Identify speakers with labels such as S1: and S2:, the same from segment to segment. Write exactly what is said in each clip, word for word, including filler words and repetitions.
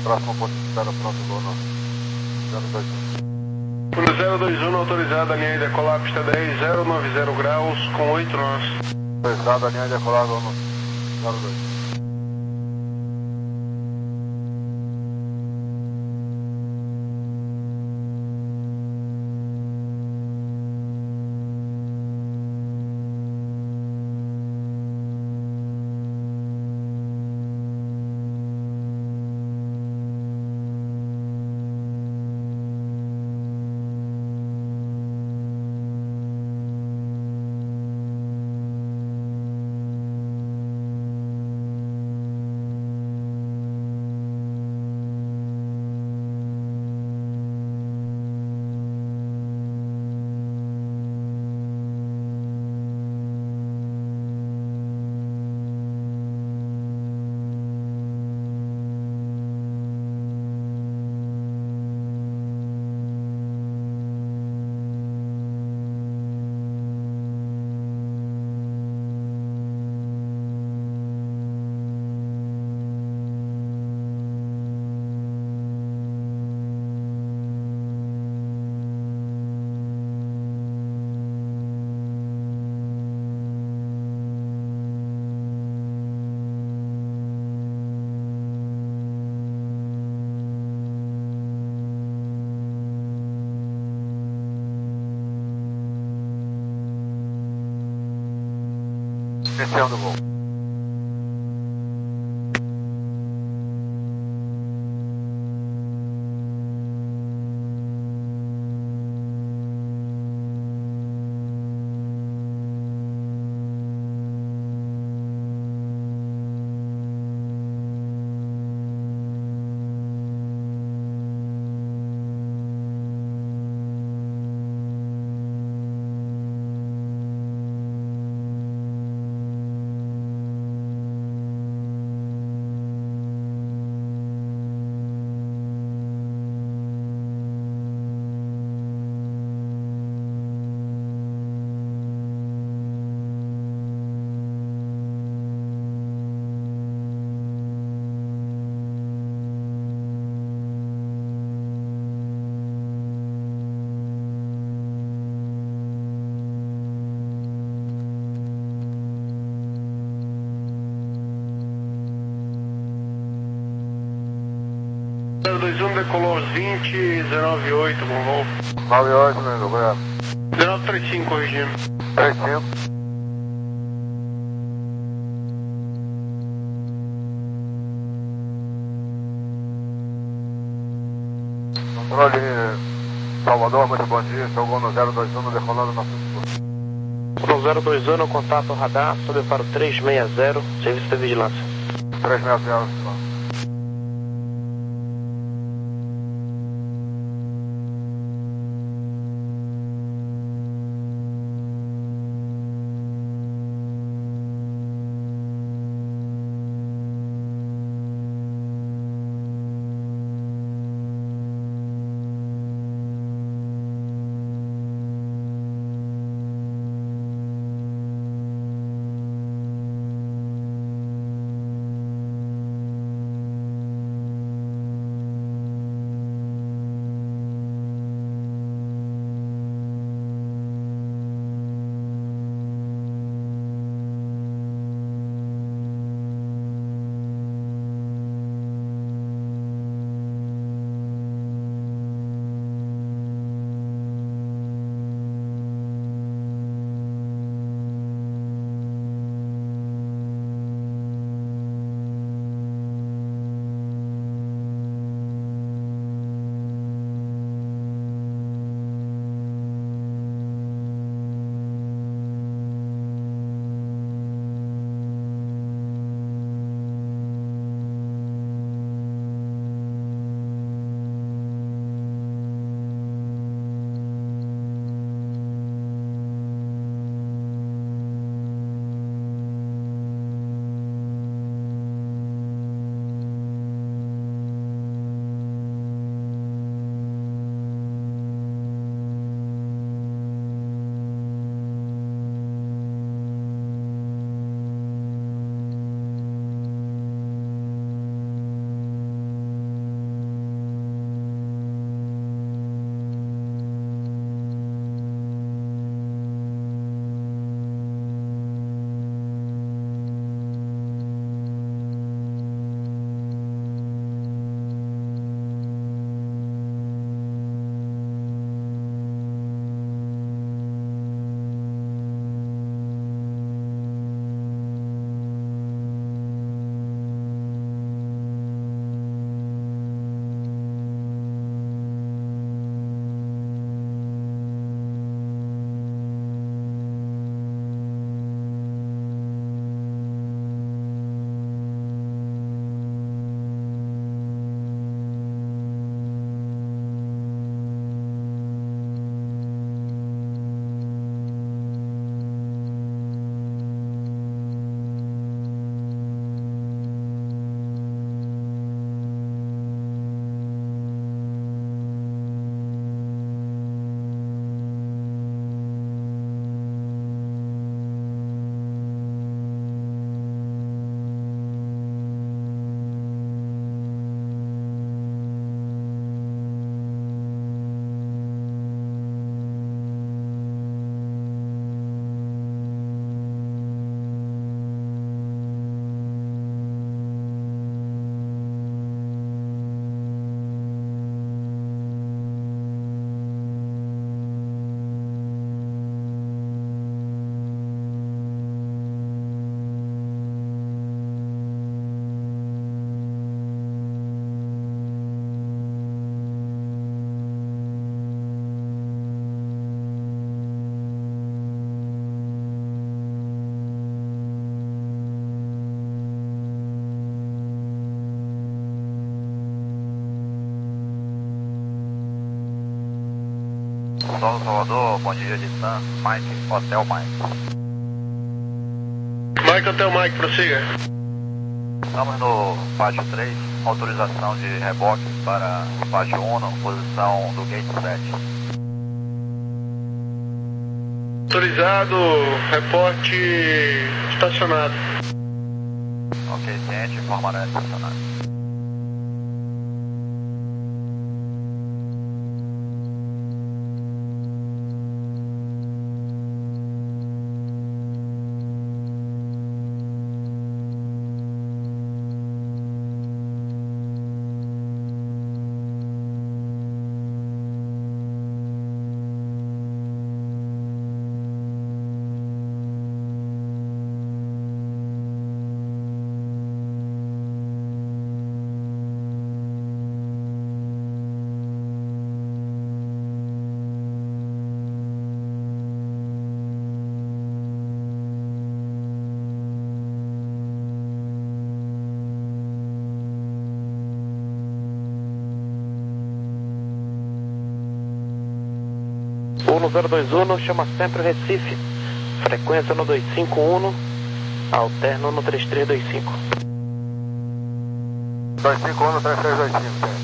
S1: Próximo ponto de espera, pronto, vou no zero dois um.
S2: No zero dois um, autorizada a linha de decolar, pista dez, zero nove zero graus, com oito nós.
S1: Autorizada a linha de decolar, vou no zero dois um. Iniciando o voo.
S2: zero dois um, decolou vinte, zero nove oito, bom voo.
S1: nove oito, meu amigo, obrigado.
S2: zero nove três cinco, corrigindo.
S1: três cinco. Controle Salvador, muito bom dia. Jogou no zero dois um, decolando na sua.
S3: No zero dois um, no contato radar, sob para o trezentos e sessenta, serviço de vigilância.
S1: trezentos e sessenta.
S4: Sol Salvador, bom dia de Sam, Mike, Hotel Mike.
S2: Mike, Hotel Mike, prossiga.
S4: Estamos no pátio três, autorização de reboque para pátio um, posição do gate sete.
S2: Autorizado, reporte estacionado.
S4: Ok, ciente, informará estacionado.
S3: um zero dois um, chama sempre Recife. Frequência no dois cinco um, alterno no três três dois cinco.
S1: dois cinco um, três três dois cinco.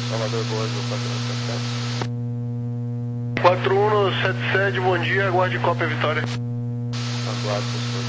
S3: Salvador Boa Azul quatro um sete sete.
S2: quatro um sete sete, bom dia, aguarde Copa Vitória.
S3: Aguardo, professor.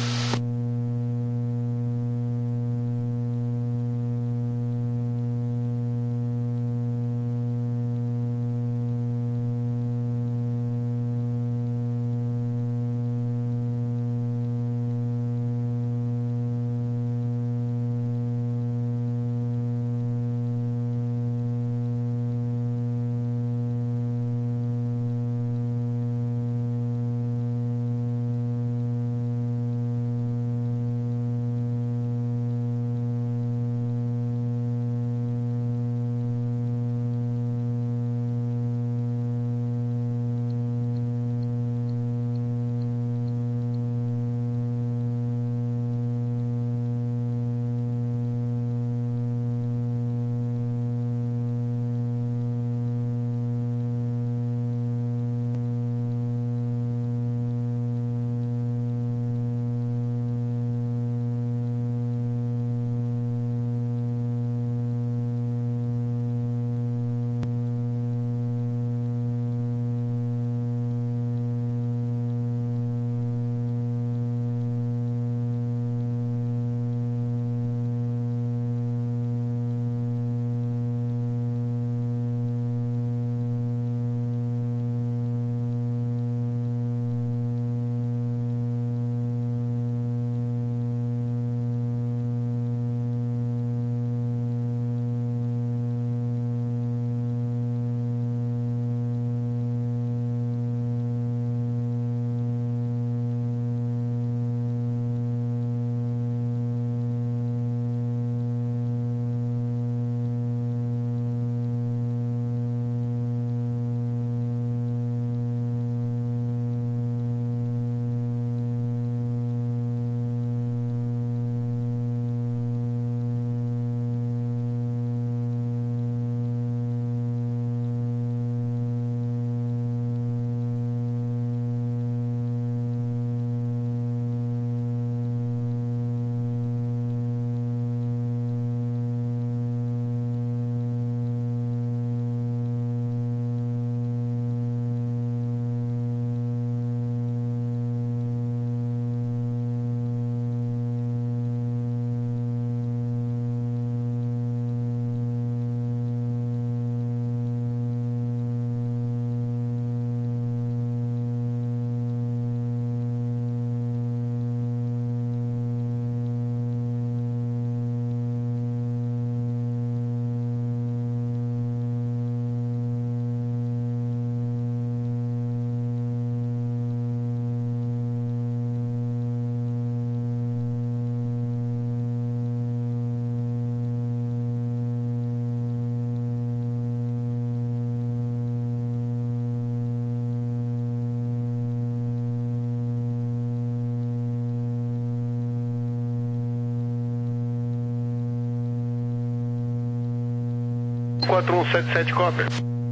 S2: quatro um sete sete, copy.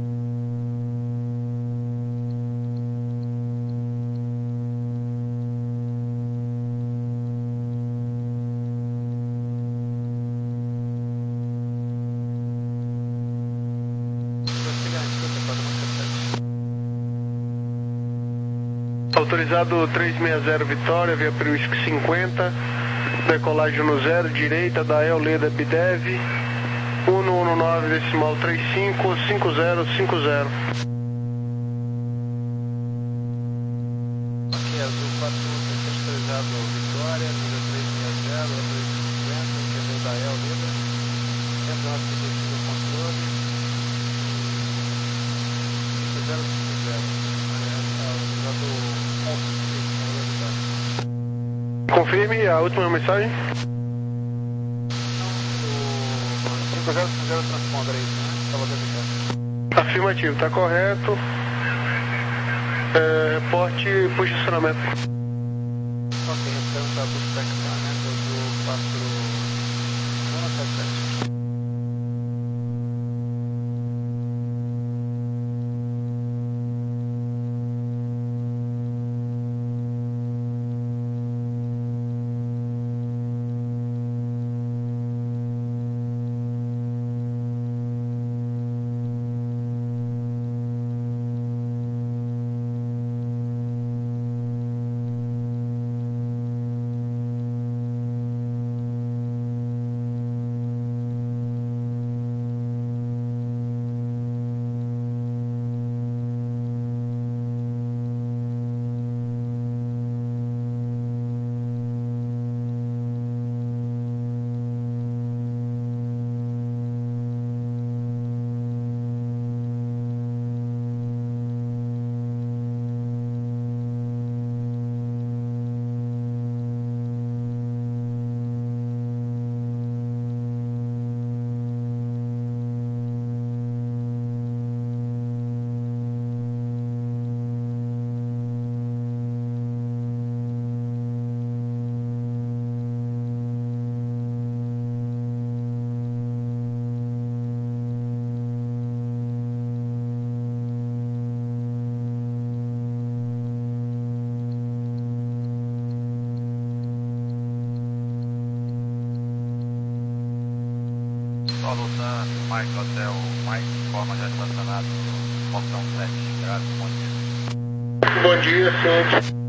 S2: Autorizado trezentos e sessenta Vitória, via Priusk cinquenta, decolagem no zero, direita da Eoleda Bidev, cento e dezesseis decimal trinta e cinco, cinquenta cinquenta.
S3: Aqui Azul quatro um sete sete, autorizado Vitória, número trezentos e sessenta, trezentos e cinquenta, que é da Eoleda, cento e nove no controle, cinquenta cinquenta.
S2: Confirme a última mensagem.
S3: cinco zero cinco zero transponder aí, né? Salvador Vitória.
S2: Afirmativo, está correto. É, reporte e posicionamento.
S3: Ok, então está do espectramento do quatro um sete sete.
S4: Mike Hotel, Mike informa já estacionado no portão sete, graças, bom dia.
S2: Bom dia, senhor.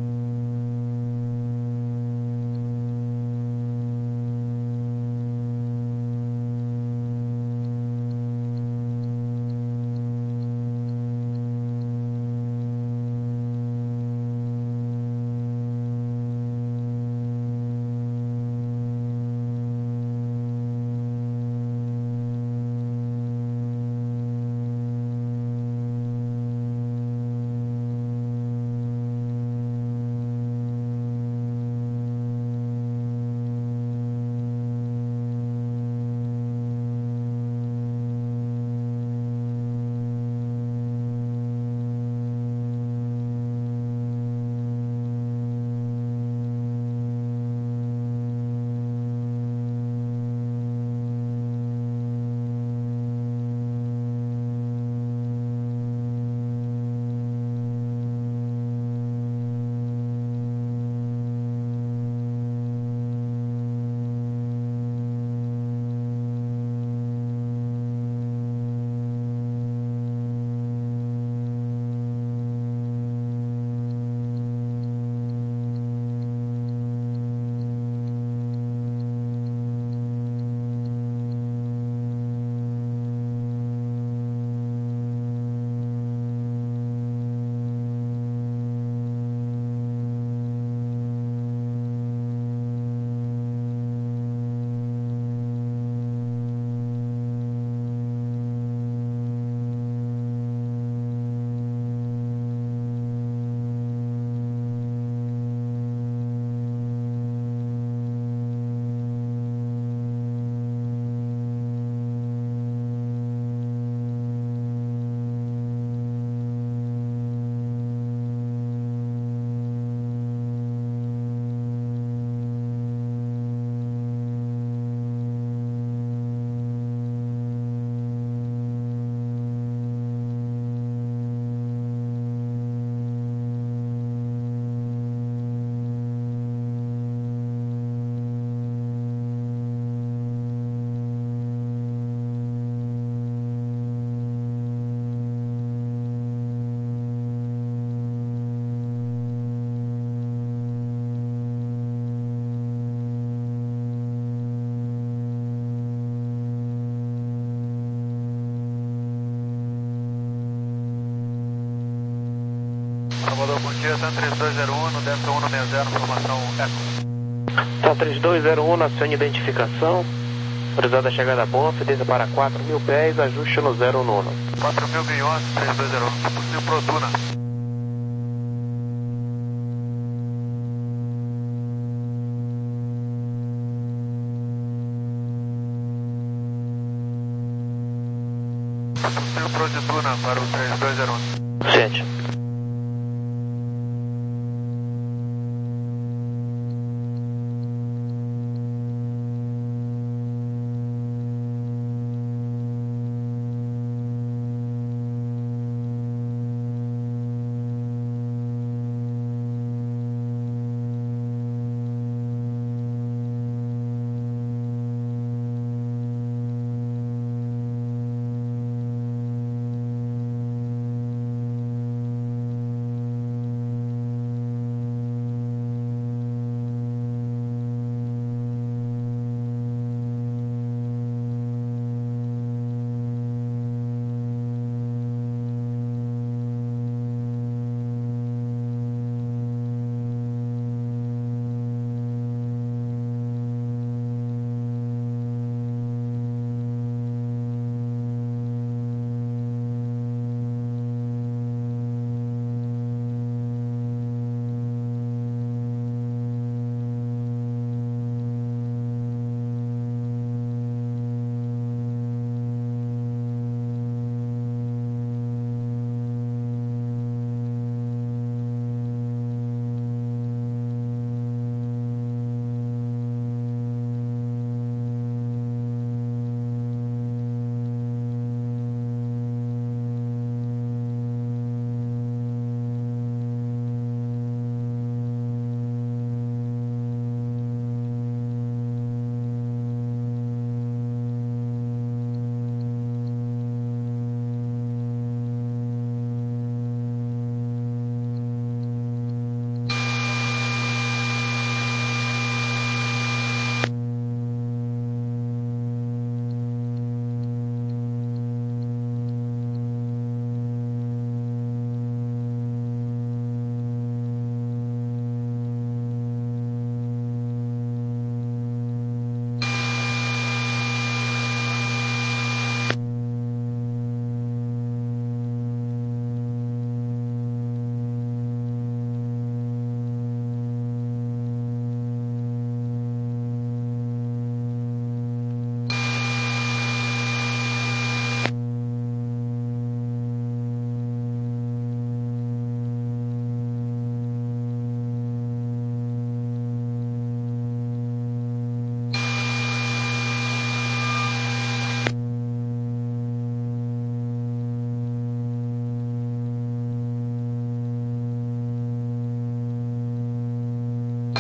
S4: Salvador, bom dia, TAM três dois zero um, no Delta um seis zero, formação Eco.
S3: TAM três dois zero um, acione identificação, autorizada a chegada a Bonf, desça para quatro mil pés, ajuste no zero nove.
S4: quatro mil e onze, três dois zero um, possível Produna. Possível Produna para o três dois zero um.
S3: sete.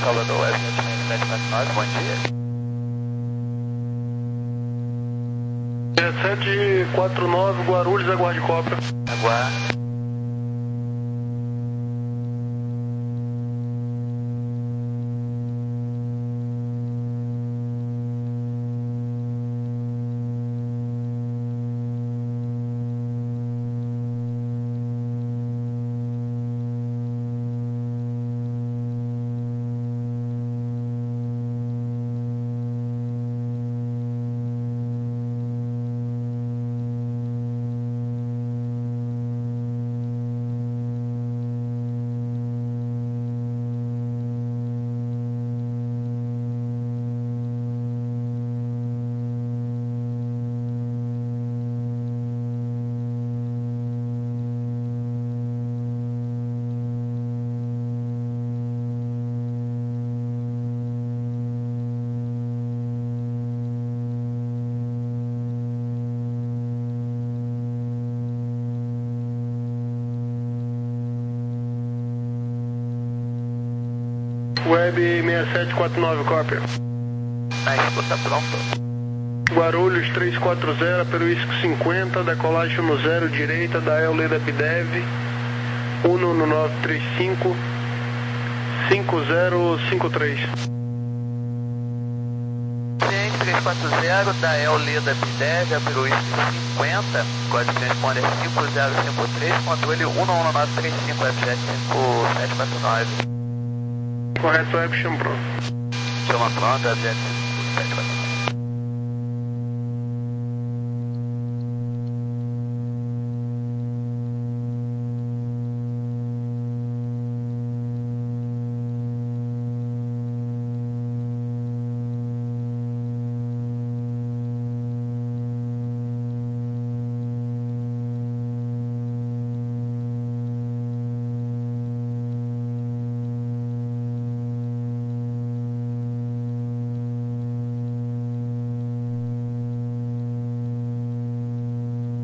S4: Salvador, Web sete quatro nove, bom dia.
S2: sete quatro nove, Guarulhos, aguarde cópia.
S4: Aguarde.
S2: Web seis sete quatro nove, cópia.
S4: A escuta pronto.
S2: Guarulhos três quatro zero, Peruísco cinquenta, decolagem no zero, direita da Euleda Bidev, um um nove três cinco, cinco zero cinco três.
S4: três quatro zero da Euleda Bidev, a Peruísco cinquenta, código transponder cinco zero cinco três, controle um um nove três cinco, F J cinco sete quatro nove.
S2: Correto, Web, chama pronto.
S4: Chama pronto, F J cinco sete quatro nove.